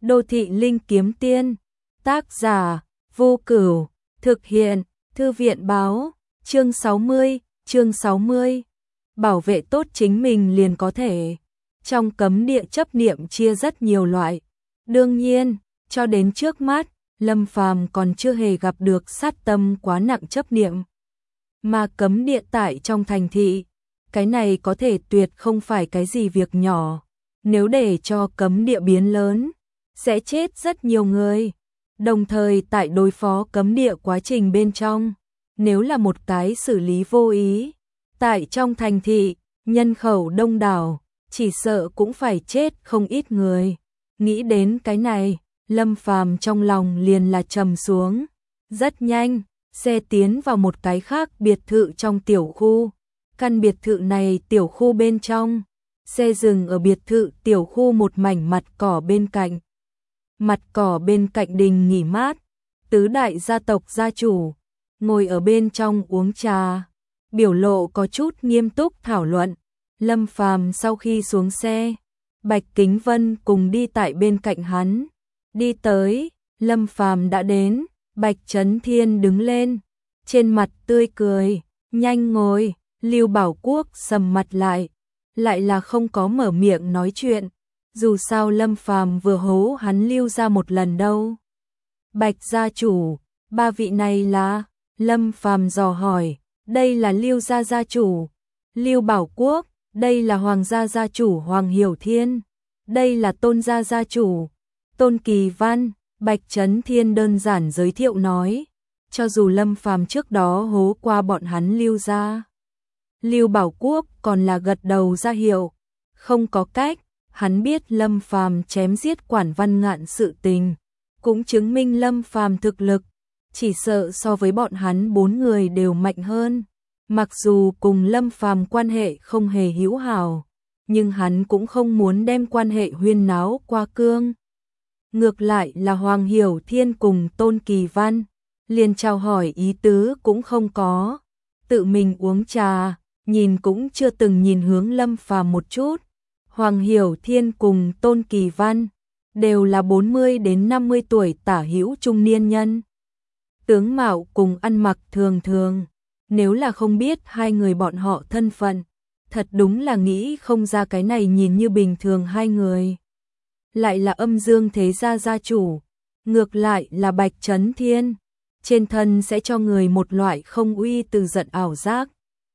Đô thị linh kiếm tiên. Tác giả: Vô Cửu. Thực hiện: Thư viện báo. Chương 60. Bảo vệ tốt chính mình liền có thể. Trong cấm địa chấp niệm chia rất nhiều loại. Đương nhiên, cho đến trước mắt, Lâm Phàm còn chưa hề gặp được sát tâm quá nặng chấp niệm. Mà cấm địa tại trong thành thị, cái này có thể tuyệt không phải cái gì việc nhỏ. Nếu để cho cấm địa biến lớn, sẽ chết rất nhiều người. Đồng thời tại đối phó cấm địa quá trình bên trong, nếu là một cái xử lý vô ý, tại trong thành thị, nhân khẩu đông đảo, chỉ sợ cũng phải chết không ít người. Nghĩ đến cái này, Lâm Phàm trong lòng liền là trầm xuống. Rất nhanh, xe tiến vào một cái khác biệt thự trong tiểu khu. Căn biệt thự này tiểu khu bên trong, xe dừng ở biệt thự tiểu khu một mảnh mặt cỏ bên cạnh. Mặt cỏ bên cạnh đình nghỉ mát, tứ đại gia tộc gia chủ ngồi ở bên trong uống trà, biểu lộ có chút nghiêm túc thảo luận. Lâm Phàm sau khi xuống xe, Bạch Kính Vân cùng đi tại bên cạnh hắn. Đi tới, Lâm Phàm đã đến, Bạch Chấn Thiên đứng lên, trên mặt tươi cười, nhanh ngồi. Lưu Bảo Quốc sầm mặt lại là không có mở miệng nói chuyện. Dù sao Lâm Phàm vừa hố hắn Lưu ra một lần đâu. Bạch gia chủ, ba vị này là? Lâm Phàm dò hỏi. Đây là Lưu gia gia chủ Lưu Bảo Quốc, đây là Hoàng gia gia chủ Hoàng Hiểu Thiên, đây là Tôn gia gia chủ Tôn Kỳ Văn. Bạch Chấn Thiên đơn giản giới thiệu nói. Cho dù Lâm Phàm trước đó hố qua bọn hắn Lưu gia, Lưu Bảo Quốc còn là gật đầu ra hiệu. Không có cách, hắn biết Lâm Phàm chém giết Quản Văn Ngạn sự tình, cũng chứng minh Lâm Phàm thực lực chỉ sợ so với bọn hắn 4 người đều mạnh hơn. Mặc dù cùng Lâm Phàm quan hệ không hề hữu hảo, nhưng hắn cũng không muốn đem quan hệ huyên náo qua cương. Ngược lại là Hoàng Hiểu Thiên cùng Tôn Kỳ Văn, liền chào hỏi ý tứ cũng không có, tự mình uống trà, nhìn cũng chưa từng nhìn hướng Lâm Phàm một chút. Hoàng Hiểu Thiên cùng Tôn Kỳ Văn đều là 40 đến 50 tuổi tả hữu trung niên nhân. Tướng mạo cùng ăn mặc thường thường, nếu là không biết hai người bọn họ thân phận, thật đúng là nghĩ không ra cái này nhìn như bình thường hai người. Lại là Âm Dương Thế gia gia chủ, ngược lại là Bạch Chấn Thiên, trên thân sẽ cho người một loại không uy từ giận ảo giác.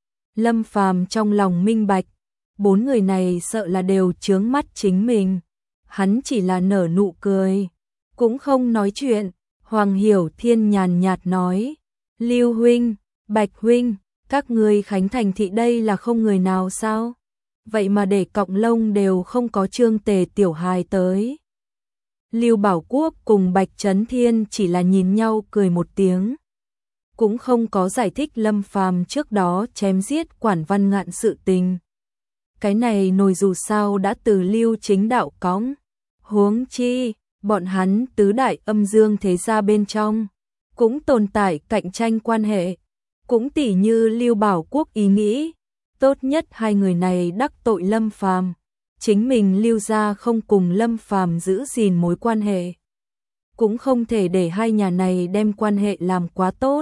Lâm Phàm trong lòng minh bạch, 4 người này sợ là đều chướng mắt chính mình. Hắn chỉ là nở nụ cười, cũng không nói chuyện. Hoàng Hiểu Thiên nhàn nhạt nói, Lưu huynh, Bạch huynh, các ngươi khánh thành thị đây là không người nào sao? Vậy mà để cọng lông đều không có Trương Tề tiểu hài tới. Lưu Bảo Quốc cùng Bạch Chấn Thiên chỉ là nhìn nhau cười một tiếng, cũng không có giải thích Lâm Phàm trước đó chém giết Quản Văn Ngạn sự tình. Cái này nồi dù sao đã từ Lưu Chính đạo cõng, huống chi bọn hắn tứ đại Âm Dương Thế gia bên trong cũng tồn tại cạnh tranh quan hệ, cũng tỉ như Lưu Bảo Quốc ý nghĩ, tốt nhất hai người này đắc tội Lâm Phàm, chính mình Lưu gia không cùng Lâm Phàm giữ gìn mối quan hệ, cũng không thể để hai nhà này đem quan hệ làm quá tốt.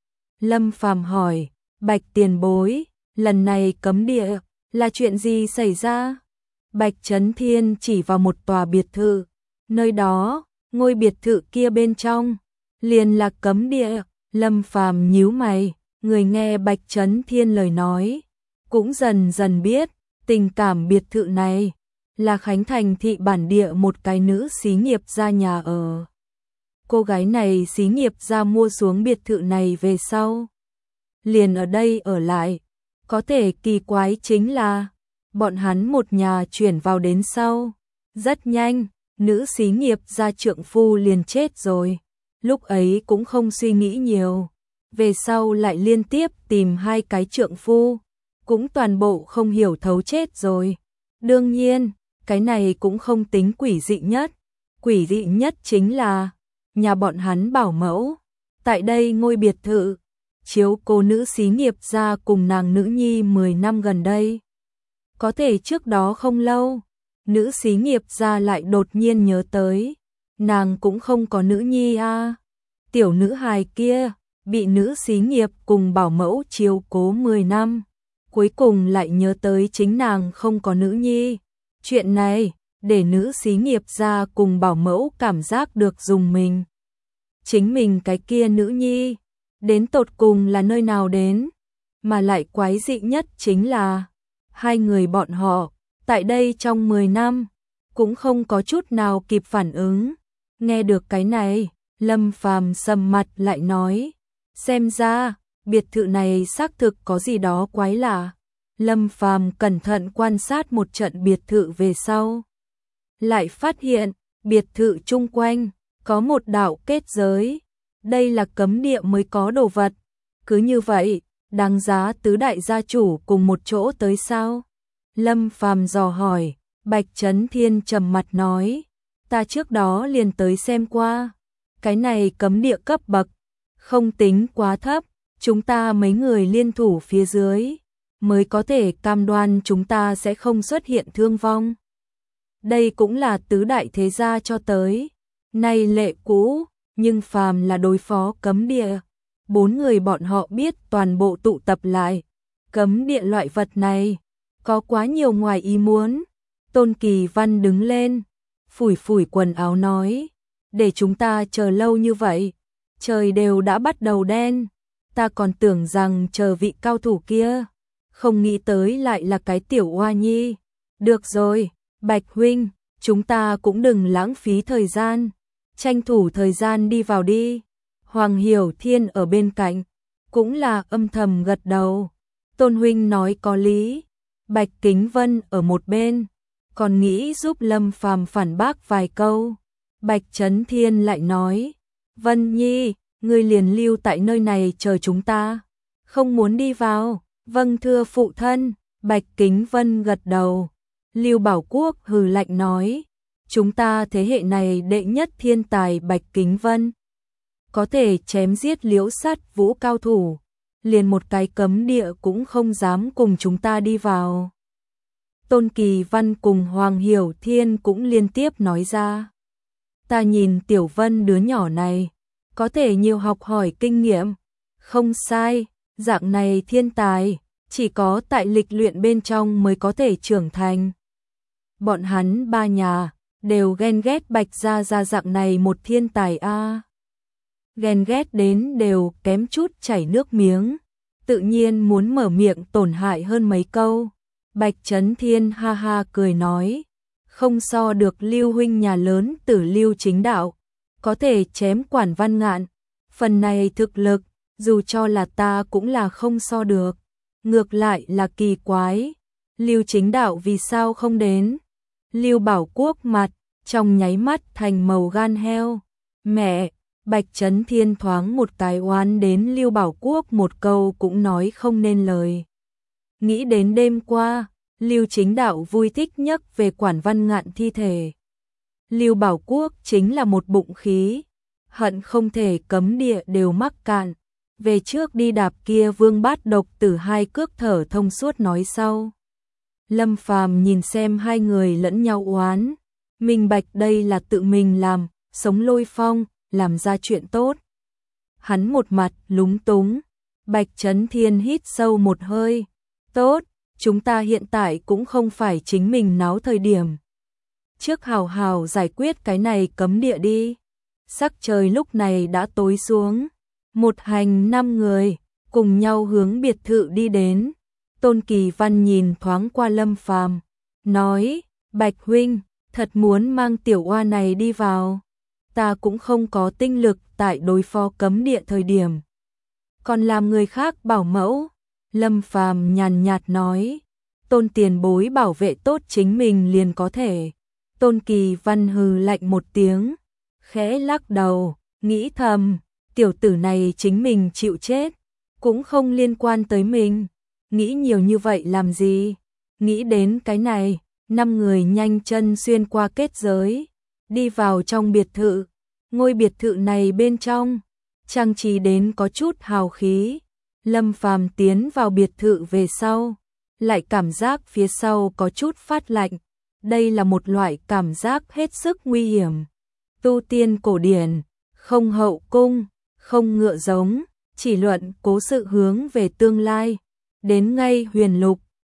Lâm Phàm hỏi, Bạch tiền bối, lần này cấm địa là chuyện gì xảy ra? Bạch Chấn Thiên chỉ vào một tòa biệt thự, nơi đó, ngôi biệt thự kia bên trong liền là cấm địa. Lâm Phàm nhíu mày, người nghe Bạch Chấn Thiên lời nói, cũng dần dần biết, tình cảm biệt thự này là khánh thành thị bản địa một cái nữ xí nghiệp gia nhà ở. Cô gái này xí nghiệp gia mua xuống biệt thự này về sau, liền ở đây ở lại. Có thể kỳ quái chính là, bọn hắn một nhà chuyển vào đến sau, rất nhanh, nữ xí nghiệp gia trượng phu liền chết rồi. Lúc ấy cũng không suy nghĩ nhiều, về sau lại liên tiếp tìm hai cái trượng phu, cũng toàn bộ không hiểu thấu chết rồi. Đương nhiên, cái này cũng không tính quỷ dị nhất. Quỷ dị nhất chính là, nhà bọn hắn bảo mẫu, tại đây ngôi biệt thự, chiếu cô nữ xí nghiệp gia cùng nàng nữ nhi 10 năm gần đây. Có thể trước đó không lâu, nữ xí nghiệp gia lại đột nhiên nhớ tới, nàng cũng không có nữ nhi a. Tiểu nữ hài kia, bị nữ xí nghiệp cùng bảo mẫu chiếu cố 10 năm, cuối cùng lại nhớ tới chính nàng không có nữ nhi. Chuyện này, để nữ xí nghiệp ra cùng bảo mẫu cảm giác được dùng mình. Chính mình cái kia nữ nhi, đến tột cùng là nơi nào đến, mà lại quái dị nhất chính là, hai người bọn họ, tại đây trong 10 năm, cũng không có chút nào kịp phản ứng. Nghe được cái này, Lâm Phàm sầm mặt lại nói, xem ra, biệt thự này xác thực có gì đó quái lạ. Lâm Phàm cẩn thận quan sát một trận biệt thự về sau, lại phát hiện, biệt thự chung quanh, có một đạo kết giới. Đây là cấm địa mới có đồ vật. Cứ như vậy, đáng giá tứ đại gia chủ cùng một chỗ tới sao? Lâm Phàm dò hỏi, Bạch Chấn Thiên trầm mặt nói, ta trước đó liền tới xem qua. Cái này cấm địa cấp bậc, không tính quá thấp, chúng ta mấy người liên thủ phía dưới, mới có thể cam đoan chúng ta sẽ không xuất hiện thương vong. Đây cũng là tứ đại thế gia cho tới nay lệ cũ, nhưng phàm là đối phó cấm địa, 4 người bọn họ biết toàn bộ tụ tập lại. Cấm địa loại vật này, có quá nhiều ngoài ý muốn. Tôn Kỳ Văn đứng lên, phủi phủi quần áo nói, để chúng ta chờ lâu như vậy, trời đều đã bắt đầu đen, ta còn tưởng rằng chờ vị cao thủ kia, không nghĩ tới lại là cái tiểu oa nhi. Được rồi, Bạch huynh, chúng ta cũng đừng lãng phí thời gian, tranh thủ thời gian đi vào đi. Hoàng Hiểu Thiên ở bên cạnh, cũng là âm thầm gật đầu. Tôn huynh nói có lý. Bạch Kính Vân ở một bên, còn nghĩ giúp Lâm Phàm phản bác vài câu. Bạch Chấn Thiên lại nói, Vân Nhi, ngươi liền lưu tại nơi này chờ chúng ta, không muốn đi vào. Vâng thưa phụ thân. Bạch Kính Vân gật đầu. Lưu Bảo Quốc hừ lạnh nói, chúng ta thế hệ này đệ nhất thiên tài Bạch Kính Vân, có thể chém giết liễu sát vũ cao thủ, liền một cái cấm địa cũng không dám cùng chúng ta đi vào. Tôn Kỳ Văn cùng Hoàng Hiểu Thiên cũng liên tiếp nói ra, ta nhìn Tiểu Vân đứa nhỏ này, có thể nhiều học hỏi kinh nghiệm. Không sai, dạng này thiên tài, chỉ có tại lịch luyện bên trong mới có thể trưởng thành. Bọn hắn ba nhà, đều ghen ghét Bạch Gia Gia dạng này một thiên tài a. Ghen ghét đến đều kém chút chảy nước miếng, tự nhiên muốn mở miệng tổn hại hơn mấy câu. Bạch Chấn Thiên ha ha cười nói, không so được Lưu huynh nhà lớn Tử Lưu Chính Đạo, có thể chém Quản Văn Ngạn, phần này thực lực, dù cho là ta cũng là không so được. Ngược lại là kỳ quái, Lưu Chính Đạo vì sao không đến? Lưu Bảo Quốc mặt trong nháy mắt thành màu gan heo. Mẹ, Bạch Chấn Thiên thoáng một cái oán đến Lưu Bảo Quốc một câu cũng nói không nên lời. Nghĩ đến đêm qua, Lưu Chính Đạo vui thích nhất về Quản Văn Ngạn thi thể. Lưu Bảo Quốc chính là một bụng khí, hận không thể cấm địa đều mắc cạn. Về trước đi đạp kia Vương Bát Độc Tử hai cước thở thông suốt nói sau. Lâm Phàm nhìn xem hai người lẫn nhau oán, minh bạch đây là tự mình làm, sống lôi phong, làm ra chuyện tốt. Hắn một mặt lúng túng, Bạch Chấn Thiên hít sâu một hơi, tốt, chúng ta hiện tại cũng không phải chính mình náo thời điểm. Trước hào hào giải quyết cái này cấm địa đi. Sắc trời lúc này đã tối xuống, một hành 5 người, cùng nhau hướng biệt thự đi đến. Tôn Kỳ Văn nhìn thoáng qua Lâm Phàm, nói, Bạch huynh, thật muốn mang tiểu oa này đi vào. Ta cũng không có tinh lực tại đối phó cấm địa thời điểm, còn làm người khác bảo mẫu. Lâm Phàm nhàn nhạt nói, Tôn tiền bối bảo vệ tốt chính mình liền có thể. Tôn Kỳ Văn hừ lạnh một tiếng, khẽ lắc đầu, nghĩ thầm, tiểu tử này chính mình chịu chết, cũng không liên quan tới mình. Nghĩ nhiều như vậy làm gì? Nghĩ đến cái này, 5 người nhanh chân xuyên qua kết giới, đi vào trong biệt thự. Ngôi biệt thự này bên trong, trang trí đến có chút hào khí. Lâm Phàm tiến vào biệt thự về sau, lại cảm giác phía sau có chút phát lạnh. Đây là một loại cảm giác hết sức nguy hiểm. tu tiên cổ điển, không hậu cung, không ngựa giống, chỉ luận cố sự hướng về tương lai. Đến ngay huyền lục,